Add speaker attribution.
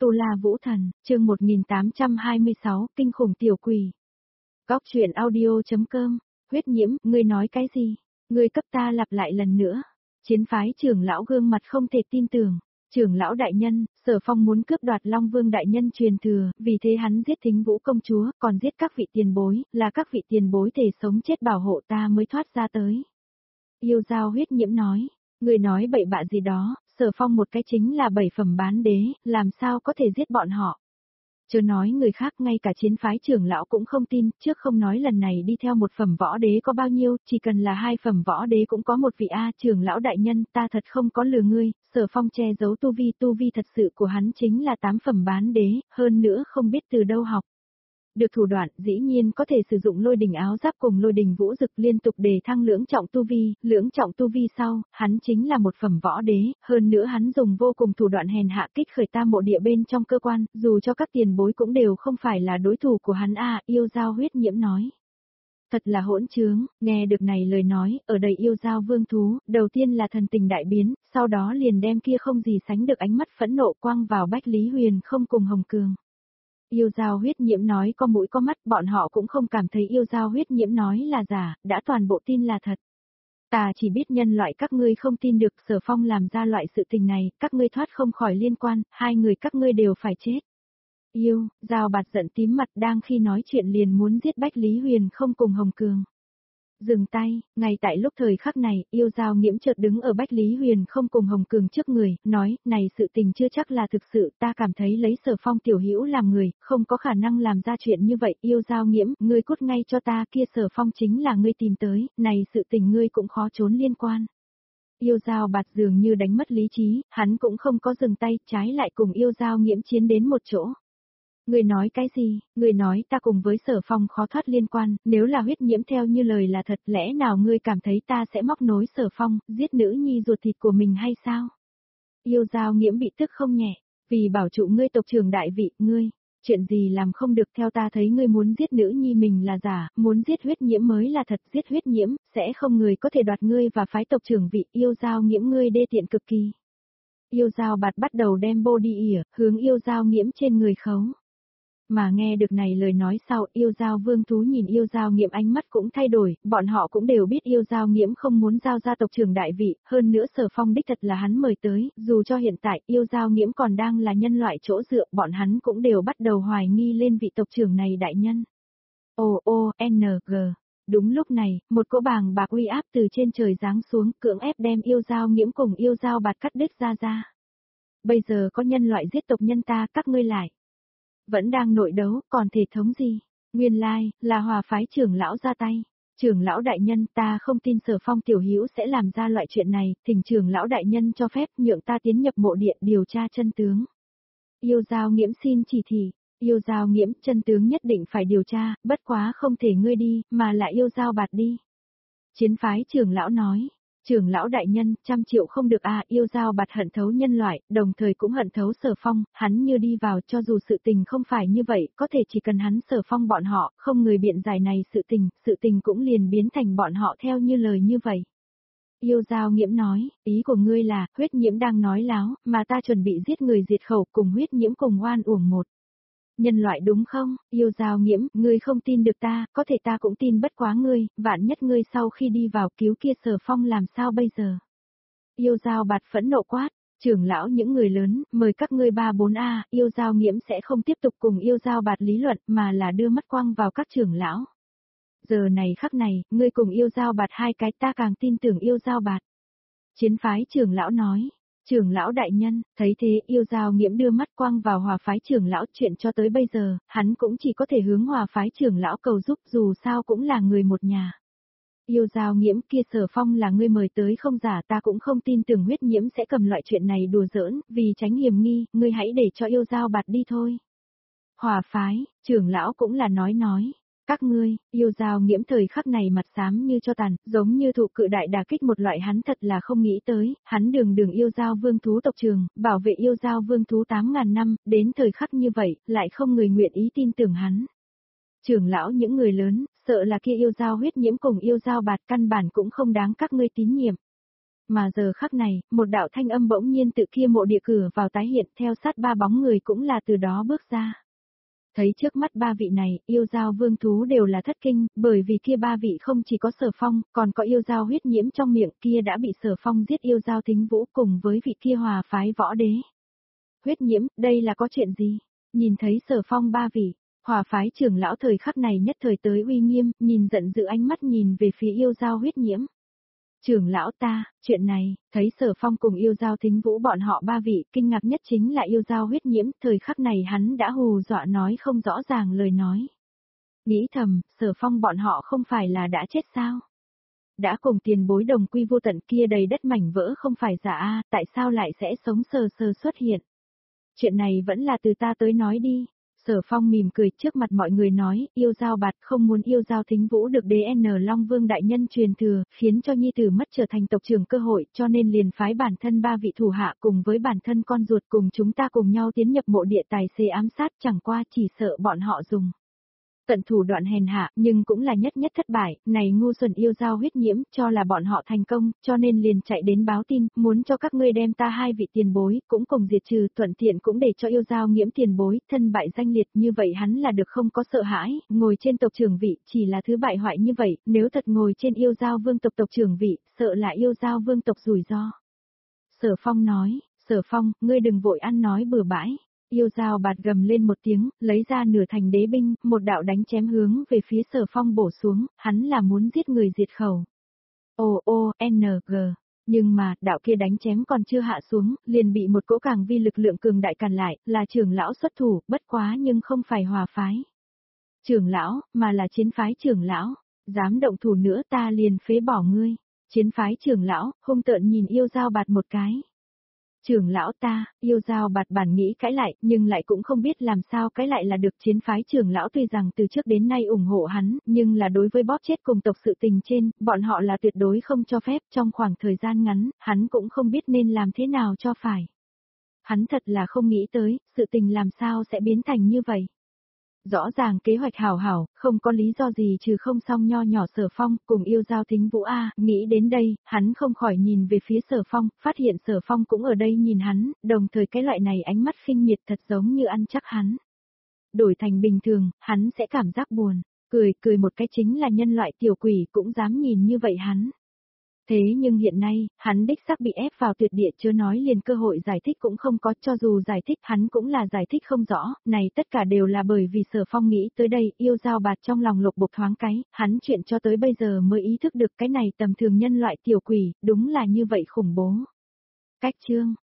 Speaker 1: Tu La Vũ Thần, chương 1826, Kinh khủng tiểu quỷ. Góc truyện audio.com, Huyết Nhiễm, ngươi nói cái gì? Ngươi cấp ta lặp lại lần nữa. Chiến phái trưởng lão gương mặt không thể tin tưởng. Trưởng lão đại nhân, Sở Phong muốn cướp đoạt Long Vương đại nhân truyền thừa, vì thế hắn giết Thính Vũ công chúa, còn giết các vị tiền bối, là các vị tiền bối thể sống chết bảo hộ ta mới thoát ra tới. Yêu Dao Huyết Nhiễm nói, người nói bậy bạ gì đó, Sở Phong một cái chính là 7 phẩm bán đế, làm sao có thể giết bọn họ. Chớ nói người khác, ngay cả chiến phái trưởng lão cũng không tin, trước không nói lần này đi theo 1 phẩm võ đế có bao nhiêu, chỉ cần là 2 phẩm võ đế cũng có một vị trưởng lão đại nhân, ta thật không có lừa ngươi. Sở Phong che giấu tu vi thật sự của hắn chính là 8 phẩm bán đế, hơn nữa không biết từ đâu học. Được thủ đoạn, dĩ nhiên có thể sử dụng lôi đình áo giáp cùng lôi đình vũ dực liên tục để thăng lưỡng trọng tu vi sau, hắn chính là 1 phẩm võ đế, hơn nữa hắn dùng vô cùng thủ đoạn hèn hạ kích khởi ta mộ địa bên trong cơ quan, dù cho các tiền bối cũng đều không phải là đối thủ của hắn Yêu Dao Huyết Nhiễm nói. Thật là hỗn trướng, nghe được này lời nói, ở đây Yêu Dao vương thú, đầu tiên là thần tình đại biến, sau đó liền đem kia không gì sánh được ánh mắt phẫn nộ quăng vào Bách Lý Huyền không cùng Hồng Cường. Yêu Dao Huyết Nhiễm nói có mũi có mắt, bọn họ cũng không cảm thấy Yêu Dao Huyết Nhiễm nói là giả, đã toàn bộ tin là thật. Ta chỉ biết nhân loại các ngươi không tin được Sở Phong làm ra loại sự tình này, các ngươi thoát không khỏi liên quan, 2 người các ngươi đều phải chết. Yêu Dao Bạt giận tím mặt, đang khi nói chuyện liền muốn giết Bách Lý Huyền không cùng Hồng Cường. Dừng tay, ngay tại lúc thời khắc này, Yêu Dao Nghiễm chợt đứng ở Bách Lý Huyền không cùng Hồng Cường trước người, nói, này sự tình chưa chắc là thực sự, ta cảm thấy lấy Sở Phong tiểu hữu làm người, không có khả năng làm ra chuyện như vậy. Yêu Dao Nghiễm, ngươi cút ngay cho ta, kia Sở Phong chính là ngươi tìm tới, này sự tình ngươi cũng khó trốn liên quan. Yêu Dao Bạt dường như đánh mất lý trí, hắn cũng không có dừng tay, trái lại cùng Yêu Dao Nghiễm chiến đến một chỗ. Người nói cái gì, người nói ta cùng với Sở Phong khó thoát liên quan, nếu là Huyết Nhiễm theo như lời là thật, lẽ nào ngươi cảm thấy ta sẽ móc nối Sở Phong, giết nữ nhi ruột thịt của mình hay sao? Yêu Dao Nghiễm bị tức không nhẹ, vì bảo trụ ngươi tộc trưởng đại vị, ngươi, chuyện gì làm không được, theo ta thấy ngươi muốn giết nữ nhi mình là giả, muốn giết Huyết Nhiễm mới là thật, giết Huyết Nhiễm, sẽ không người có thể đoạt ngươi và phái tộc trưởng vị. Yêu Dao Nghiễm, ngươi đê tiện cực kỳ. Yêu Dao Bạt bắt đầu đem body ỉa, hướng Yêu Dao Nghiễm trên người khấu. Mà nghe được này lời nói sau, Yêu Dao vương thú nhìn Yêu Dao Nghiễm ánh mắt cũng thay đổi, bọn họ cũng đều biết Yêu Dao Nghiễm không muốn giao ra tộc trưởng đại vị, hơn nữa Sở Phong đích thật là hắn mời tới, dù cho hiện tại Yêu Dao Nghiễm còn đang là nhân loại chỗ dựa, bọn hắn cũng đều bắt đầu hoài nghi lên vị tộc trưởng này đại nhân. O-O-N-G. Đúng lúc này, một cỗ bàng bạc uy áp từ trên trời giáng xuống, cưỡng ép đem Yêu Dao Nghiễm cùng Yêu Dao Bạt cắt đứt ra. Bây giờ có nhân loại giết tộc nhân ta, các ngươi lại vẫn đang nội đấu, còn thể thống gì? Nguyên lai, là Hòa phái trưởng lão ra tay. Trưởng lão đại nhân, ta không tin Sở Phong tiểu hữu sẽ làm ra loại chuyện này, thỉnh trưởng lão đại nhân cho phép nhượng ta tiến nhập mộ điện điều tra chân tướng. Yêu Dao Nghiễm xin chỉ thị. Yêu Dao Nghiễm, chân tướng nhất định phải điều tra, bất quá không thể ngươi đi, mà là Yêu Dao Bạt đi. Chiến phái trưởng lão nói. Trưởng lão đại nhân, 100 triệu không được Yêu Dao Bạt hận thấu nhân loại, đồng thời cũng hận thấu Sở Phong, hắn như đi vào, cho dù sự tình không phải như vậy, có thể chỉ cần hắn Sở Phong bọn họ, không người biện giải này sự tình cũng liền biến thành bọn họ theo như lời như vậy. Yêu Dao Nghiễm nói, ý của ngươi là, Huyết Nhiễm đang nói láo, mà ta chuẩn bị giết người diệt khẩu cùng Huyết Nhiễm cùng oan uổng một nhân loại đúng không? Yêu Dao Nghiễm, ngươi không tin được ta, có thể ta cũng tin bất quá ngươi, vạn nhất ngươi sau khi đi vào cứu kia Sở Phong làm sao bây giờ? Yêu Dao Bạt phẫn nộ quát, trưởng lão những người lớn, mời các ngươi 3-4 Yêu Dao Nghiễm sẽ không tiếp tục cùng Yêu Dao Bạt lý luận mà là đưa mắt quang vào các trưởng lão. Giờ này khắc này, ngươi cùng Yêu Dao Bạt 2 cái, ta càng tin tưởng Yêu Dao Bạt. Chiến phái trưởng lão nói. Trưởng lão đại nhân, thấy thế Yêu Dao Nghiễm đưa mắt quang vào Hòa phái trưởng lão, chuyện cho tới bây giờ, hắn cũng chỉ có thể hướng Hòa phái trưởng lão cầu giúp, dù sao cũng là người một nhà. Yêu Dao Nghiễm, kia Sở Phong là ngươi mời tới không giả, ta cũng không tin tưởng Huyết Nhiễm sẽ cầm loại chuyện này đùa giỡn, vì tránh hiểm nghi, ngươi hãy để cho Yêu Dao Bạt đi thôi. Hòa phái, trưởng lão cũng là nói. Các ngươi, Yêu Dao Nghiễm thời khắc này mặt xám như cho tàn, giống như thụ cự đại đả kích một loại, hắn thật là không nghĩ tới, hắn đường Yêu Dao vương thú tộc trường, bảo vệ Yêu Dao vương thú 8.000 năm, đến thời khắc như vậy, lại không người nguyện ý tin tưởng hắn. Trưởng lão những người lớn, sợ là kia Yêu Dao Huyết Nhiễm cùng Yêu Dao Bạt căn bản cũng không đáng các ngươi tín nhiệm. Mà giờ khắc này, một đạo thanh âm bỗng nhiên tự kia mộ địa cửa vào tái hiện theo sát ba bóng người cũng là từ đó bước ra. Thấy trước mắt ba vị này, yêu giao vương thú đều là thất kinh, bởi vì kia ba vị không chỉ có Sở Phong, còn có yêu giao huyết nhiễm trong miệng kia đã bị Sở Phong giết yêu giao Thính Vũ cùng với vị kia hòa phái võ đế. Huyết nhiễm, đây là có chuyện gì? Nhìn thấy Sở Phong ba vị, hòa phái trưởng lão thời khắc này nhất thời tới uy nghiêm, nhìn giận dữ ánh mắt nhìn về phía yêu giao huyết nhiễm. Trưởng lão ta, chuyện này, thấy Sở Phong cùng yêu giao Thính Vũ bọn họ ba vị, kinh ngạc nhất chính là yêu giao huyết nhiễm, thời khắc này hắn đã hù dọa nói không rõ ràng lời nói. Nghĩ thầm, Sở Phong bọn họ không phải là đã chết sao? Đã cùng tiền bối đồng quy vô tận kia đầy đất mảnh vỡ không phải giả a, tại sao lại sẽ sống sờ sờ xuất hiện? Chuyện này vẫn là từ ta tới nói đi. Sở Phong mỉm cười trước mặt mọi người nói, yêu giao bạt không muốn yêu giao Thính Vũ được DN Long Vương đại nhân truyền thừa, khiến cho nhi tử mất trở thành tộc trưởng cơ hội, cho nên liền phái bản thân ba vị thủ hạ cùng với bản thân con ruột cùng chúng ta cùng nhau tiến nhập mộ địa tài xế ám sát, chẳng qua chỉ sợ bọn họ dùng tận thủ đoạn hèn hạ, nhưng cũng là nhất nhất thất bại, này ngu xuẩn yêu giao huyết nhiễm, cho là bọn họ thành công, cho nên liền chạy đến báo tin, muốn cho các ngươi đem ta hai vị tiền bối, cũng cùng diệt trừ, thuận tiện cũng để cho yêu giao nghiễm tiền bối, thân bại danh liệt, như vậy hắn là được không có sợ hãi, ngồi trên tộc trưởng vị, chỉ là thứ bại hoại như vậy, nếu thật ngồi trên yêu giao vương tộc tộc trưởng vị, sợ là yêu giao vương tộc rủi ro. Sở Phong nói, Sở Phong, ngươi đừng vội ăn nói bừa bãi. Yêu giao bạt gầm lên một tiếng, lấy ra nửa thành đế binh, một đạo đánh chém hướng về phía Sở Phong bổ xuống, hắn là muốn giết người diệt khẩu. O-O-N-G. Nhưng mà, đạo kia đánh chém còn chưa hạ xuống, liền bị một cỗ càng vi lực lượng cường đại cản lại, là trưởng lão xuất thủ, bất quá nhưng không phải hòa phái. Trưởng lão, mà là chiến phái trưởng lão, dám động thủ nữa ta liền phế bỏ ngươi. Chiến phái trưởng lão, hung tợn nhìn yêu giao bạt một cái. Trưởng lão ta, yêu giao bạt bản nghĩ cãi lại, nhưng lại cũng không biết làm sao cãi lại là được. Chiến phái trưởng lão tuy rằng từ trước đến nay ủng hộ hắn, nhưng là đối với bóp chết cùng tộc sự tình trên, bọn họ là tuyệt đối không cho phép. Trong khoảng thời gian ngắn, hắn cũng không biết nên làm thế nào cho phải. Hắn thật là không nghĩ tới, sự tình làm sao sẽ biến thành như vậy. Rõ ràng kế hoạch hảo hảo, không có lý do gì trừ không xong nho nhỏ Sở Phong, cùng yêu giao Thính Vũ a, nghĩ đến đây, hắn không khỏi nhìn về phía Sở Phong, phát hiện Sở Phong cũng ở đây nhìn hắn, đồng thời cái loại này ánh mắt khinh miệt thật giống như ăn chắc hắn. Đổi thành bình thường, hắn sẽ cảm giác buồn, cười một cái chính là nhân loại tiểu quỷ cũng dám nhìn như vậy hắn. Thế nhưng hiện nay, hắn đích xác bị ép vào tuyệt địa chưa nói liền cơ hội giải thích cũng không có, cho dù giải thích hắn cũng là giải thích không rõ, này tất cả đều là bởi vì Sở Phong nghĩ tới đây, yêu giao bạt trong lòng lục bục thoáng cái, hắn chuyện cho tới bây giờ mới ý thức được cái này tầm thường nhân loại tiểu quỷ, đúng là như vậy khủng bố. Cách chương